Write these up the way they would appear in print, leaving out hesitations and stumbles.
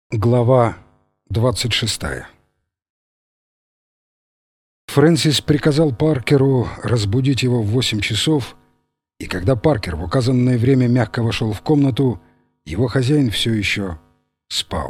Глава 26. Фрэнсис приказал Паркеру разбудить его в 8 часов, и когда Паркер в указанное время мягко вошел в комнату, его хозяин все еще спал.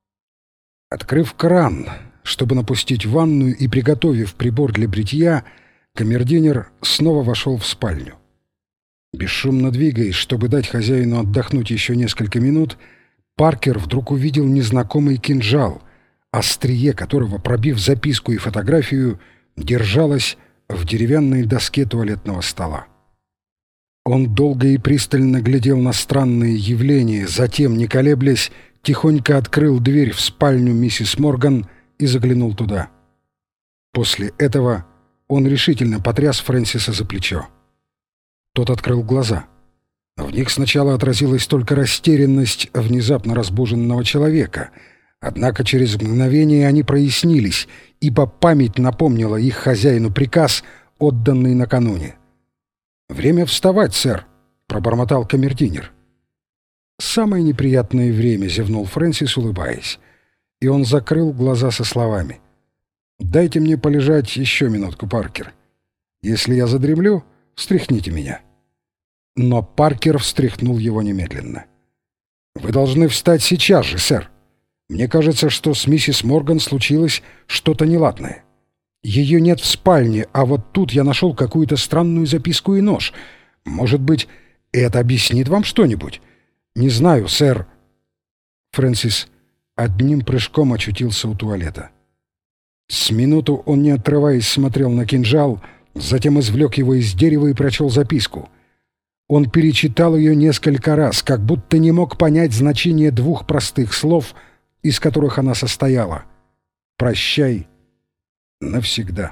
Открыв кран, чтобы напустить ванную, и приготовив прибор для бритья, камердинер снова вошел в спальню. Бесшумно двигаясь, чтобы дать хозяину отдохнуть еще несколько минут, Паркер вдруг увидел незнакомый кинжал, острие которого, пробив записку и фотографию, держалось в деревянной доске туалетного стола. Он долго и пристально глядел на странные явления, затем, не колеблясь, тихонько открыл дверь в спальню миссис Морган и заглянул туда. После этого он решительно потряс Фрэнсиса за плечо. Тот открыл глаза. В них сначала отразилась только растерянность внезапно разбуженного человека, однако через мгновение они прояснились, ибо память напомнила их хозяину приказ, отданный накануне. «Время вставать, сэр», — пробормотал камердинер. «Самое неприятное время», — зевнул Фрэнсис, улыбаясь. И он закрыл глаза со словами: «Дайте мне полежать еще минутку, Паркер. Если я задремлю, встряхните меня». Но Паркер встряхнул его немедленно. «Вы должны встать сейчас же, сэр. Мне кажется, что с миссис Морган случилось что-то неладное. Ее нет в спальне, а вот тут я нашел какую-то странную записку и нож. Может быть, это объяснит вам что-нибудь? Не знаю, сэр». Фрэнсис одним прыжком очутился у туалета. С минуту он, не отрываясь, смотрел на кинжал, затем извлек его из дерева и прочел записку. Он перечитал ее несколько раз, как будто не мог понять значение двух простых слов, из которых она состояла: «Прощай навсегда».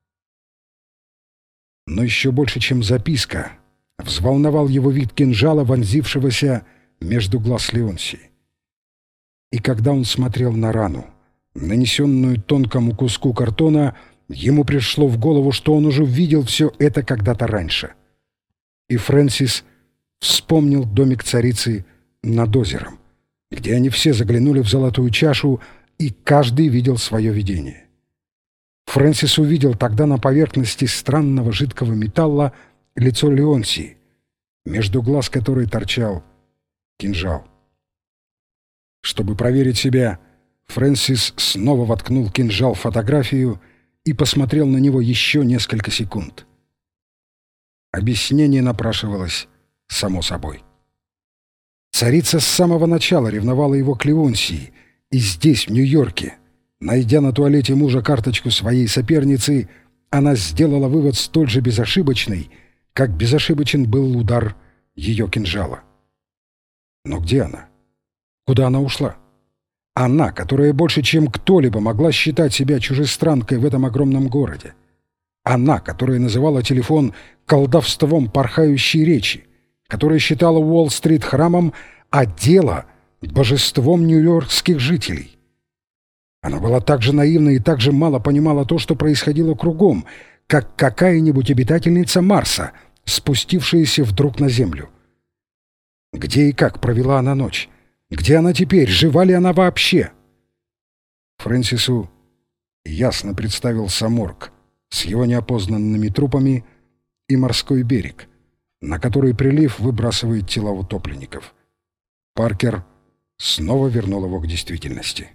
Но еще больше, чем записка, взволновал его вид кинжала, вонзившегося между глаз Леонсии. И когда он смотрел на рану, нанесенную тонкому куску картона, ему пришло в голову, что он уже видел все это когда-то раньше. И Фрэнсис вспомнил домик царицы над озером, где они все заглянули в золотую чашу, и каждый видел свое видение. Фрэнсис увидел тогда на поверхности странного жидкого металла лицо Леонсии, между глаз которой торчал кинжал. Чтобы проверить себя, Фрэнсис снова воткнул кинжал в фотографию и посмотрел на него еще несколько секунд. Объяснение напрашивалось само собой. Царица с самого начала ревновала его к Леонсии, и здесь, в Нью-Йорке, найдя на туалете мужа карточку своей соперницы, она сделала вывод столь же безошибочный, как безошибочен был удар ее кинжала. Но где она? Куда она ушла? Она, которая больше, чем кто-либо, могла считать себя чужестранкой в этом огромном городе. Она, которая называла телефон колдовством порхающей речи, которая считала Уолл-стрит храмом, а дело — божеством нью-йоркских жителей. Она была так же наивна и так же мало понимала то, что происходило кругом, как какая-нибудь обитательница Марса, спустившаяся вдруг на Землю. Где и как провела она ночь? Где она теперь? Жива ли она вообще? Фрэнсису ясно представился морг с его неопознанными трупами и морской берег, на который прилив выбрасывает тела утопленников. Паркер снова вернул его к действительности.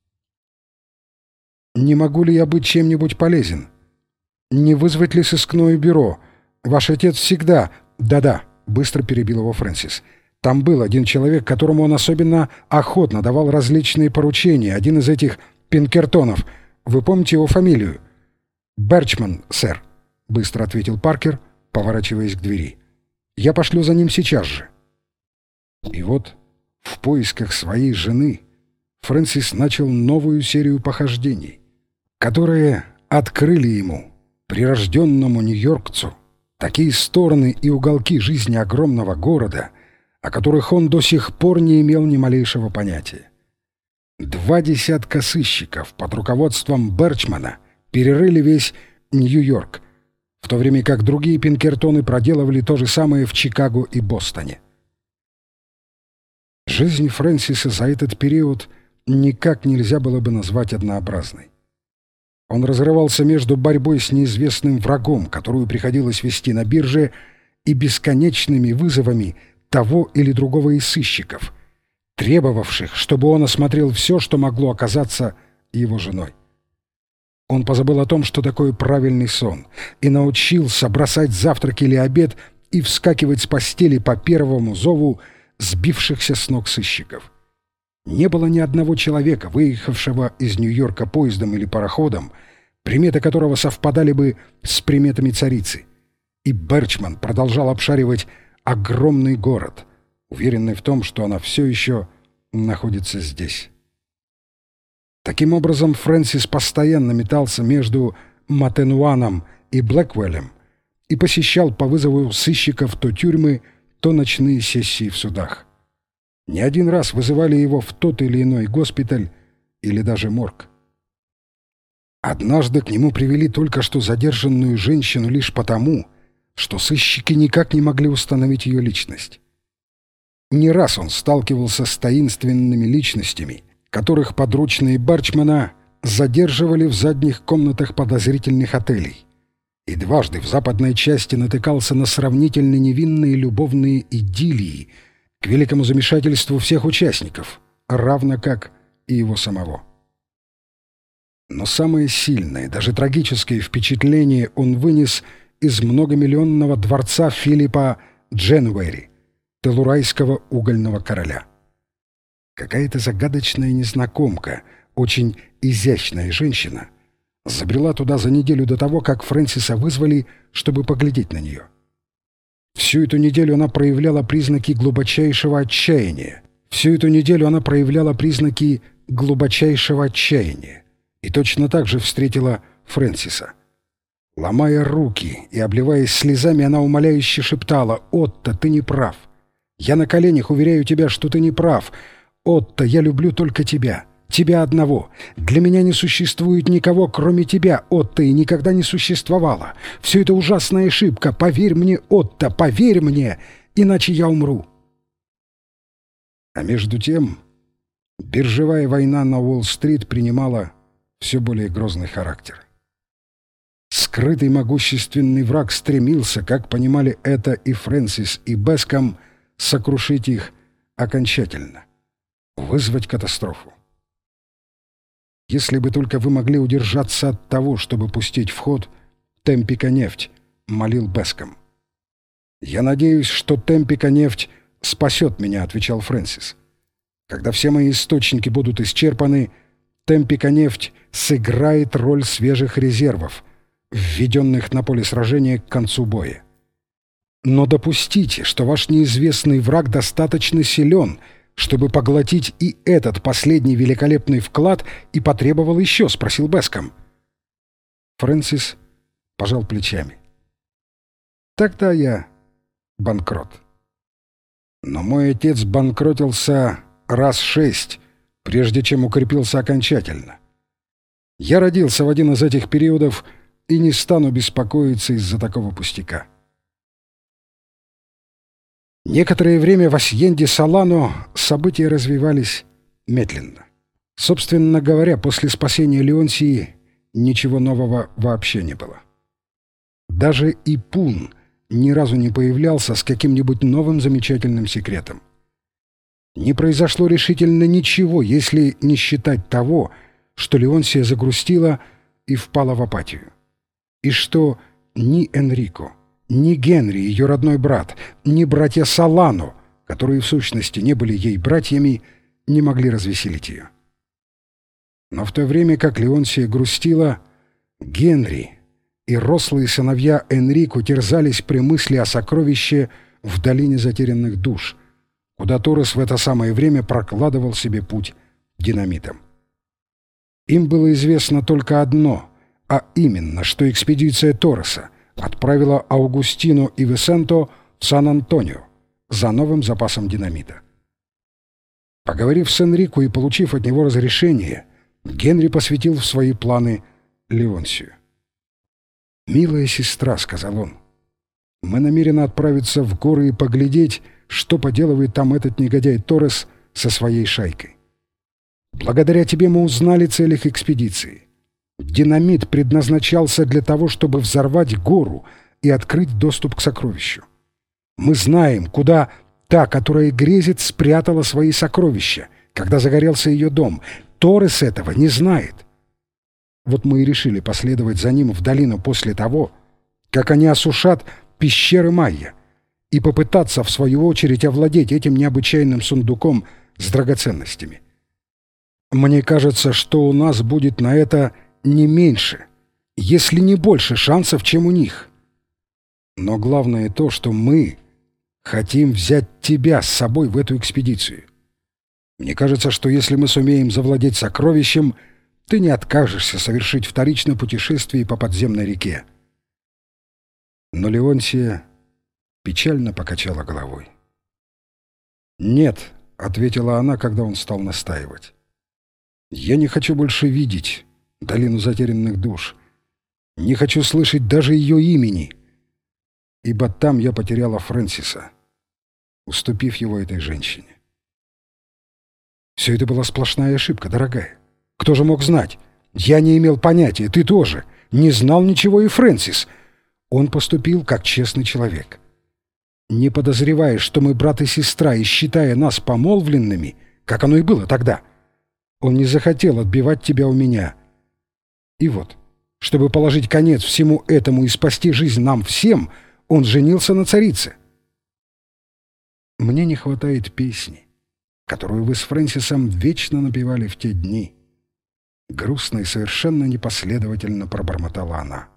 «Не могу ли я быть чем-нибудь полезен? Не вызвать ли сыскное бюро? Ваш отец всегда...» «Да-да», — быстро перебил его Фрэнсис. «Там был один человек, которому он особенно охотно давал различные поручения, один из этих Пинкертонов. Вы помните его фамилию?» «Берчман, сэр», — быстро ответил Паркер, поворачиваясь к двери. «Я пошлю за ним сейчас же». И вот в поисках своей жены Фрэнсис начал новую серию похождений, которые открыли ему, прирожденному нью-йоркцу, такие стороны и уголки жизни огромного города, о которых он до сих пор не имел ни малейшего понятия. 20 сыщиков под руководством Берчмана перерыли весь Нью-Йорк, в то время как другие Пинкертоны проделывали то же самое в Чикаго и Бостоне. Жизнь Фрэнсиса за этот период никак нельзя было бы назвать однообразной. Он разрывался между борьбой с неизвестным врагом, которую приходилось вести на бирже, и бесконечными вызовами того или другого из сыщиков, требовавших, чтобы он осмотрел все, что могло оказаться его женой. Он позабыл о том, что такое правильный сон, и научился бросать завтрак или обед и вскакивать с постели по первому зову сбившихся с ног сыщиков. Не было ни одного человека, выехавшего из Нью-Йорка поездом или пароходом, приметы которого совпадали бы с приметами царицы. И Берчман продолжал обшаривать огромный город, уверенный в том, что она все еще находится здесь. Таким образом, Фрэнсис постоянно метался между Матенуаном и Блэквеллем и посещал по вызову сыщиков то тюрьмы, то ночные сессии в судах. Не один раз вызывали его в тот или иной госпиталь или даже морг. Однажды к нему привели только что задержанную женщину лишь потому, что сыщики никак не могли установить ее личность. Не раз он сталкивался с таинственными личностями, которых подручные Берчмана задерживали в задних комнатах подозрительных отелей. И дважды в западной части натыкался на сравнительно невинные любовные идиллии, к великому замешательству всех участников, равно как и его самого. Но самое сильное, даже трагическое впечатление он вынес из многомиллионного дворца Филиппа Дженуэри, телурайского угольного короля. Какая-то загадочная незнакомка, очень изящная женщина, забрела туда за неделю до того, как Фрэнсиса вызвали, чтобы поглядеть на нее. Всю эту неделю она проявляла признаки глубочайшего отчаяния. И точно так же встретила Фрэнсиса. Ломая руки и обливаясь слезами, она умоляюще шептала: «Отто, ты не прав. Я на коленях уверяю тебя, что ты не прав. Отто, я люблю только тебя. Тебя одного. Для меня не существует никого, кроме тебя, Отто, и никогда не существовало. Все это ужасная ошибка. Поверь мне, Отто, поверь мне, иначе я умру». А между тем биржевая война на Уолл-стрит принимала все более грозный характер. Скрытый могущественный враг стремился, как понимали это и Фрэнсис, и Беском, сокрушить их окончательно, вызвать катастрофу. «Если бы только вы могли удержаться от того, чтобы пустить в ход Темпико-нефть», — молил Беском. «Я надеюсь, что Темпико-нефть спасет меня», — отвечал Фрэнсис. «Когда все мои источники будут исчерпаны, Темпико-нефть сыграет роль свежих резервов, введенных на поле сражения к концу боя. Но допустите, что ваш неизвестный враг достаточно силен, чтобы поглотить и этот последний великолепный вклад, и потребовал еще», — спросил Беском. Фрэнсис пожал плечами. «Тогда я банкрот. Но мой отец банкротился раз 6, прежде чем укрепился окончательно. Я родился в один из этих периодов и не стану беспокоиться из-за такого пустяка». Некоторое время в Асьенде-Солано события развивались медленно. Собственно говоря, после спасения Леонсии ничего нового вообще не было. Даже Ипун ни разу не появлялся с каким-нибудь новым замечательным секретом. Не произошло решительно ничего, если не считать того, что Леонсия загрустила и впала в апатию. И что ни Энрико, ни Генри, ее родной брат, ни братья Солано, которые в сущности не были ей братьями, не могли развеселить ее. Но в то время как Леонсия грустила, Генри и рослые сыновья Энрико терзались при мысли о сокровище в долине затерянных душ, куда Торрес в это самое время прокладывал себе путь динамитом. Им было известно только одно, а именно, что экспедиция Торреса отправила Аугустино и Висенто в Сан-Антонио за новым запасом динамита. Поговорив с Энрико и получив от него разрешение, Генри посвятил в свои планы Леонсию. «Милая сестра», — сказал он, — «мы намерены отправиться в горы и поглядеть, что поделывает там этот негодяй Торрес со своей шайкой. Благодаря тебе мы узнали цель их экспедиции. Динамит предназначался для того, чтобы взорвать гору и открыть доступ к сокровищу. Мы знаем, куда та, которая грезит, спрятала свои сокровища, когда загорелся ее дом. Торрес этого не знает. Вот мы и решили последовать за ним в долину после того, как они осушат пещеры Майя, и попытаться, в свою очередь, овладеть этим необычайным сундуком с драгоценностями. Мне кажется, что у нас будет на это не меньше, если не больше шансов, чем у них. Но главное то, что мы хотим взять тебя с собой в эту экспедицию. Мне кажется, что если мы сумеем завладеть сокровищем, ты не откажешься совершить вторичное путешествие по подземной реке. Но Леонтия печально покачала головой. «Нет», — ответила она, когда он стал настаивать. «Я не хочу больше видеть долину затерянных душ. Не хочу слышать даже ее имени, ибо там я потеряла Фрэнсиса, уступив его этой женщине». «Все это была сплошная ошибка, дорогая. Кто же мог знать? Я не имел понятия, ты тоже. Не знал ничего и Фрэнсис. Он поступил как честный человек. Не подозревая, что мы брат и сестра, и считая нас помолвленными, как оно и было тогда, он не захотел отбивать тебя у меня. И вот, чтобы положить конец всему этому и спасти жизнь нам всем, он женился на царице. Мне не хватает песни, которую вы с Фрэнсисом вечно напевали в те дни. Грустно и совершенно непоследовательно пробормотала она.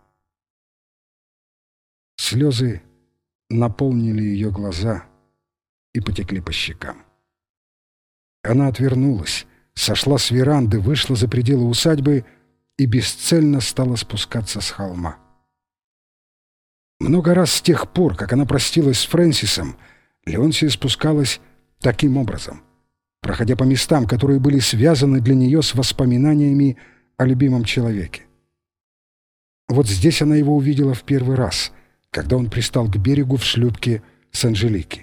Слезы наполнили ее глаза и потекли по щекам. Она отвернулась, сошла с веранды, вышла за пределы усадьбы и бесцельно стала спускаться с холма. Много раз с тех пор, как она простилась с Фрэнсисом, Леонтия спускалась таким образом, проходя по местам, которые были связаны для нее с воспоминаниями о любимом человеке. Вот здесь она его увидела в первый раз, когда он пристал к берегу в шлюпке с Анжелики.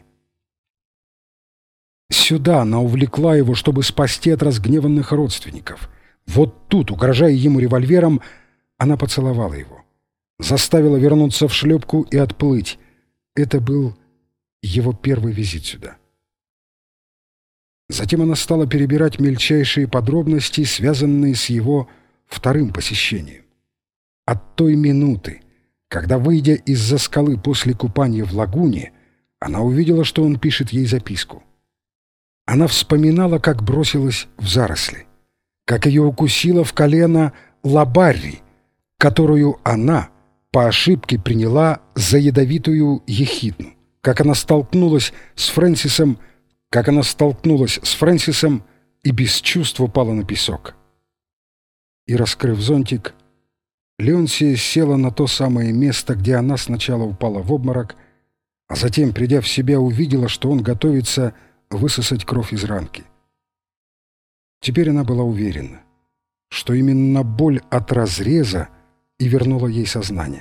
Сюда она увлекла его, чтобы спасти от разгневанных родственников. Вот тут, угрожая ему револьвером, она поцеловала его, заставила вернуться в шлюпку и отплыть. Это был его первый визит сюда. Затем она стала перебирать мельчайшие подробности, связанные с его вторым посещением. От той минуты, когда, выйдя из-за скалы после купания в лагуне, она увидела, что он пишет ей записку. Она вспоминала, как бросилась в заросли, как ее укусила в колено Лабарри, которую она по ошибке приняла за ядовитую ехидну, как она столкнулась с Фрэнсисом и без чувств упала на песок. И, раскрыв зонтик, Леонтия села на то самое место, где она сначала упала в обморок, а затем, придя в себя, увидела, что он готовится высосать кровь из ранки. Теперь она была уверена, что именно боль от разреза и вернула ей сознание.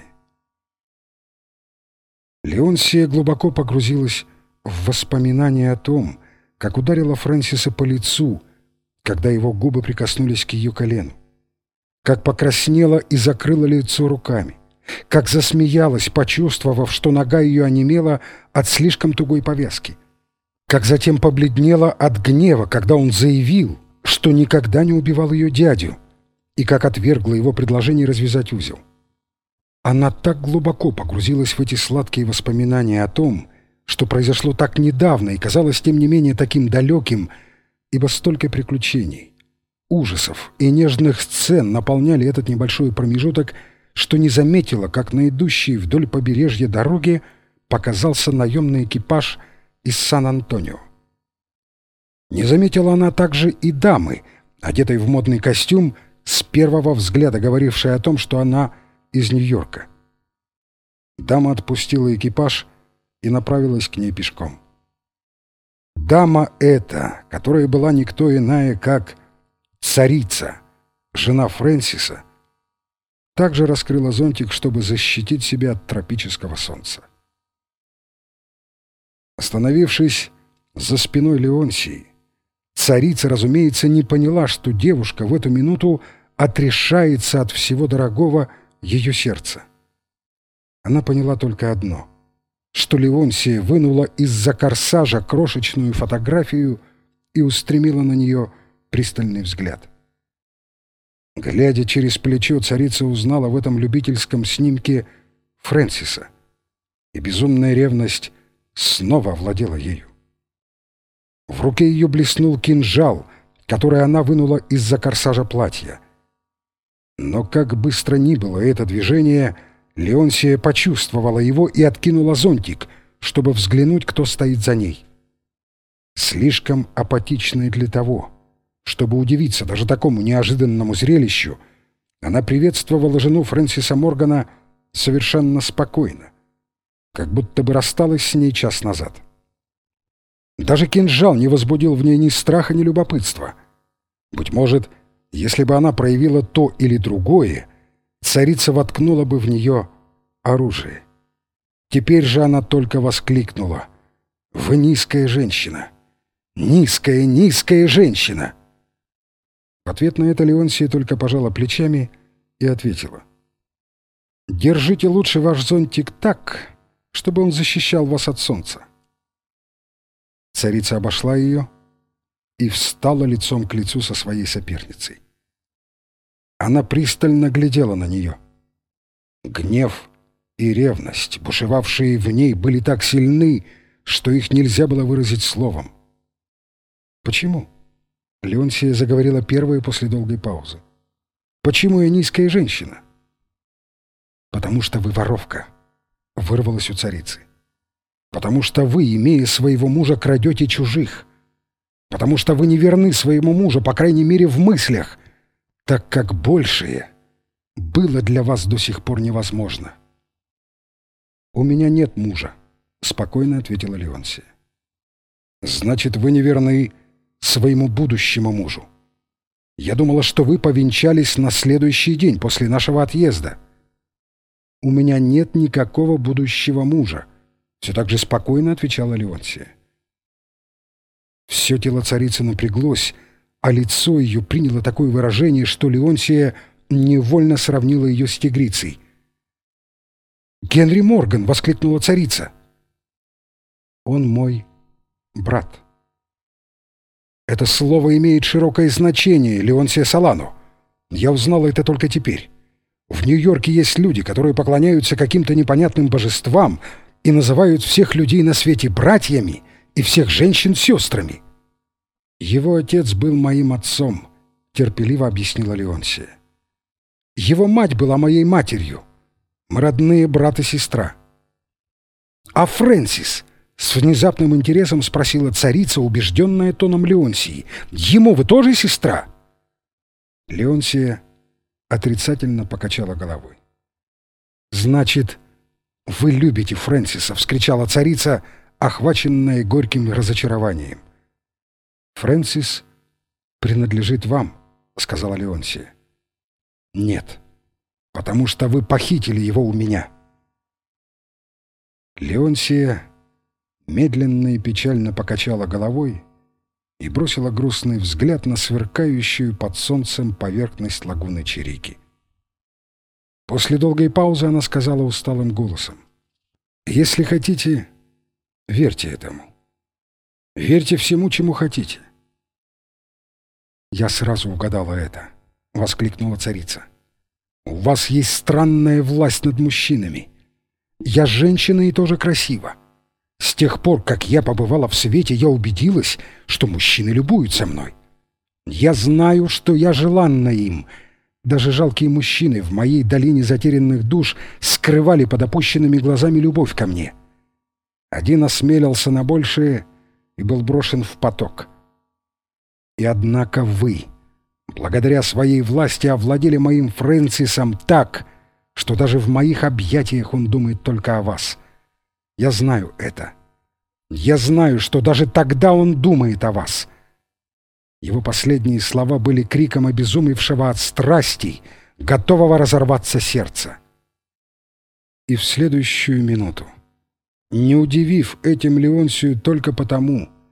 Леонтия глубоко погрузилась в воспоминания о том, как ударила Фрэнсиса по лицу, когда его губы прикоснулись к ее колену, как покраснела и закрыла лицо руками, как засмеялась, почувствовав, что нога ее онемела от слишком тугой повязки, как затем побледнела от гнева, когда он заявил, что никогда не убивал ее дядю, и как отвергла его предложение развязать узел. Она так глубоко погрузилась в эти сладкие воспоминания о том, что произошло так недавно и казалось, тем не менее, таким далеким, ибо столько приключений, ужасов и нежных сцен наполняли этот небольшой промежуток, что не заметила, как на идущей вдоль побережья дороге показался наемный экипаж из Сан-Антонио. Не заметила она также и дамы, одетой в модный костюм, с первого взгляда говорившей о том, что она из Нью-Йорка. Дама отпустила экипаж и направилась к ней пешком. Дама эта, которая была никто иная, как царица, жена Фрэнсиса, также раскрыла зонтик, чтобы защитить себя от тропического солнца. Остановившись за спиной Леонтии, Царица, разумеется, не поняла, что девушка в эту минуту отрешается от всего дорогого ее сердца. Она поняла только одно — что Леонсия вынула из-за корсажа крошечную фотографию и устремила на нее пристальный взгляд. Глядя через плечо, царица узнала в этом любительском снимке Фрэнсиса, и безумная ревность снова овладела ею. В руке ее блеснул кинжал, который она вынула из-за корсажа платья. Но как быстро ни было это движение, Леонсия почувствовала его и откинула зонтик, чтобы взглянуть, кто стоит за ней. Слишком апатичная для того, чтобы удивиться даже такому неожиданному зрелищу, она приветствовала жену Фрэнсиса Моргана совершенно спокойно, как будто бы рассталась с ней час назад. Даже кинжал не возбудил в ней ни страха, ни любопытства. Быть может, если бы она проявила то или другое, царица воткнула бы в нее оружие. Теперь же она только воскликнула: «Вы низкая женщина! Низкая, низкая женщина!» В ответ на это Леонсия только пожала плечами и ответила: «Держите лучше ваш зонтик так, чтобы он защищал вас от солнца». Царица обошла ее и встала лицом к лицу со своей соперницей. Она пристально глядела на нее. Гнев и ревность, бушевавшие в ней, были так сильны, что их нельзя было выразить словом. «Почему?» — Леонсия заговорила первая после долгой паузы. «Почему я низкая женщина?» «Потому что вы воровка», — вырвалась у царицы. «Потому что вы, имея своего мужа, крадете чужих. Потому что вы не верны своему мужу, по крайней мере, в мыслях, так как большее было для вас до сих пор невозможно». «У меня нет мужа», — спокойно ответила Леонсия. «Значит, вы не верны своему будущему мужу. Я думала, что вы повенчались на следующий день после нашего отъезда». «У меня нет никакого будущего мужа», — все так же спокойно отвечала Леонсия. Все тело царицы напряглось, а лицо ее приняло такое выражение, что Леонсия невольно сравнила ее с тигрицей. «Генри Морган!» — воскликнула царица. «Он мой брат». Это слово имеет широкое значение, Леонсия Солано. Я узнала это только теперь. В Нью-Йорке есть люди, которые поклоняются каким-то непонятным божествам и называют всех людей на свете братьями и всех женщин сестрами. Его отец был моим отцом, терпеливо объяснила Леонсия. Его мать была моей матерью. Мы родные брат и сестра. А Фрэнсис? С внезапным интересом спросила царица, убежденная тоном Леонсии. Ему вы тоже сестра? Леонсия отрицательно покачала головой. «Значит, вы любите Фрэнсиса!» — вскричала царица, охваченная горьким разочарованием. «Фрэнсис принадлежит вам», — сказала Леонсия. «Нет, потому что вы похитили его у меня». Леонсия медленно и печально покачала головой и бросила грустный взгляд на сверкающую под солнцем поверхность лагуны Чирики. После долгой паузы она сказала усталым голосом: «Если хотите, верьте этому. Верьте всему, чему хотите». «Я сразу угадала это», — воскликнула царица. «У вас есть странная власть над мужчинами. Я женщина и тоже красива. С тех пор, как я побывала в свете, я убедилась, что мужчины любуются мной. Я знаю, что я желанна им. Даже жалкие мужчины в моей долине затерянных душ скрывали под опущенными глазами любовь ко мне. Один осмелился на большее и был брошен в поток. И однако вы, благодаря своей власти, овладели моим Фрэнсисом так, что даже в моих объятиях он думает только о вас. Я знаю это. Я знаю, что даже тогда он думает о вас». Его последние слова были криком обезумевшего от страстей, готового разорваться сердца. И в следующую минуту, не удивив этим Леонсию только потому,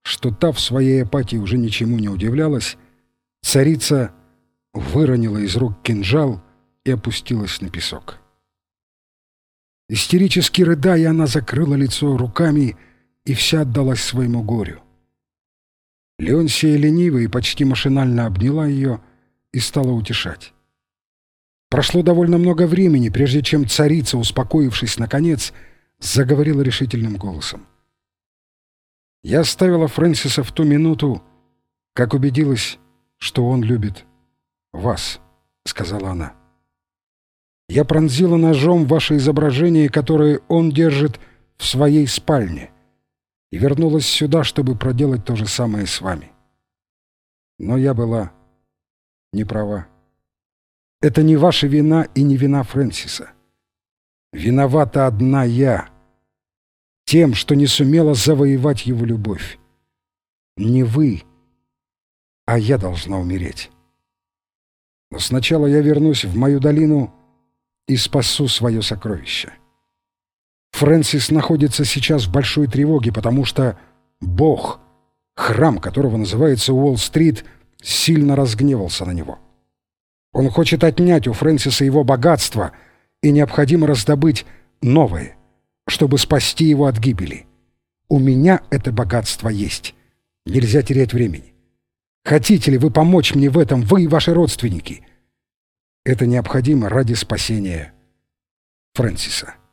что та в своей апатии уже ничему не удивлялась, царица выронила из рук кинжал и опустилась на песок. Истерически рыдая, она закрыла лицо руками и вся отдалась своему горю. Леонсия лениво и почти машинально обняла ее и стала утешать. Прошло довольно много времени, прежде чем царица, успокоившись наконец, заговорила решительным голосом. «Я оставила Фрэнсиса в ту минуту, как убедилась, что он любит вас», — сказала она. «Я пронзила ножом ваше изображение, которое он держит в своей спальне, и вернулась сюда, чтобы проделать то же самое с вами. Но я была не права. Это не ваша вина и не вина Фрэнсиса. Виновата одна я, тем, что не сумела завоевать его любовь. Не вы, а я должна умереть. Но сначала я вернусь в мою долину и спасу свое сокровище. Фрэнсис находится сейчас в большой тревоге, потому что Бог, храм которого называется Уолл-стрит, сильно разгневался на него. Он хочет отнять у Фрэнсиса его богатство, и необходимо раздобыть новое, чтобы спасти его от гибели. У меня это богатство есть. Нельзя терять времени. Хотите ли вы помочь мне в этом, вы и ваши родственники? Это необходимо ради спасения Фрэнсиса.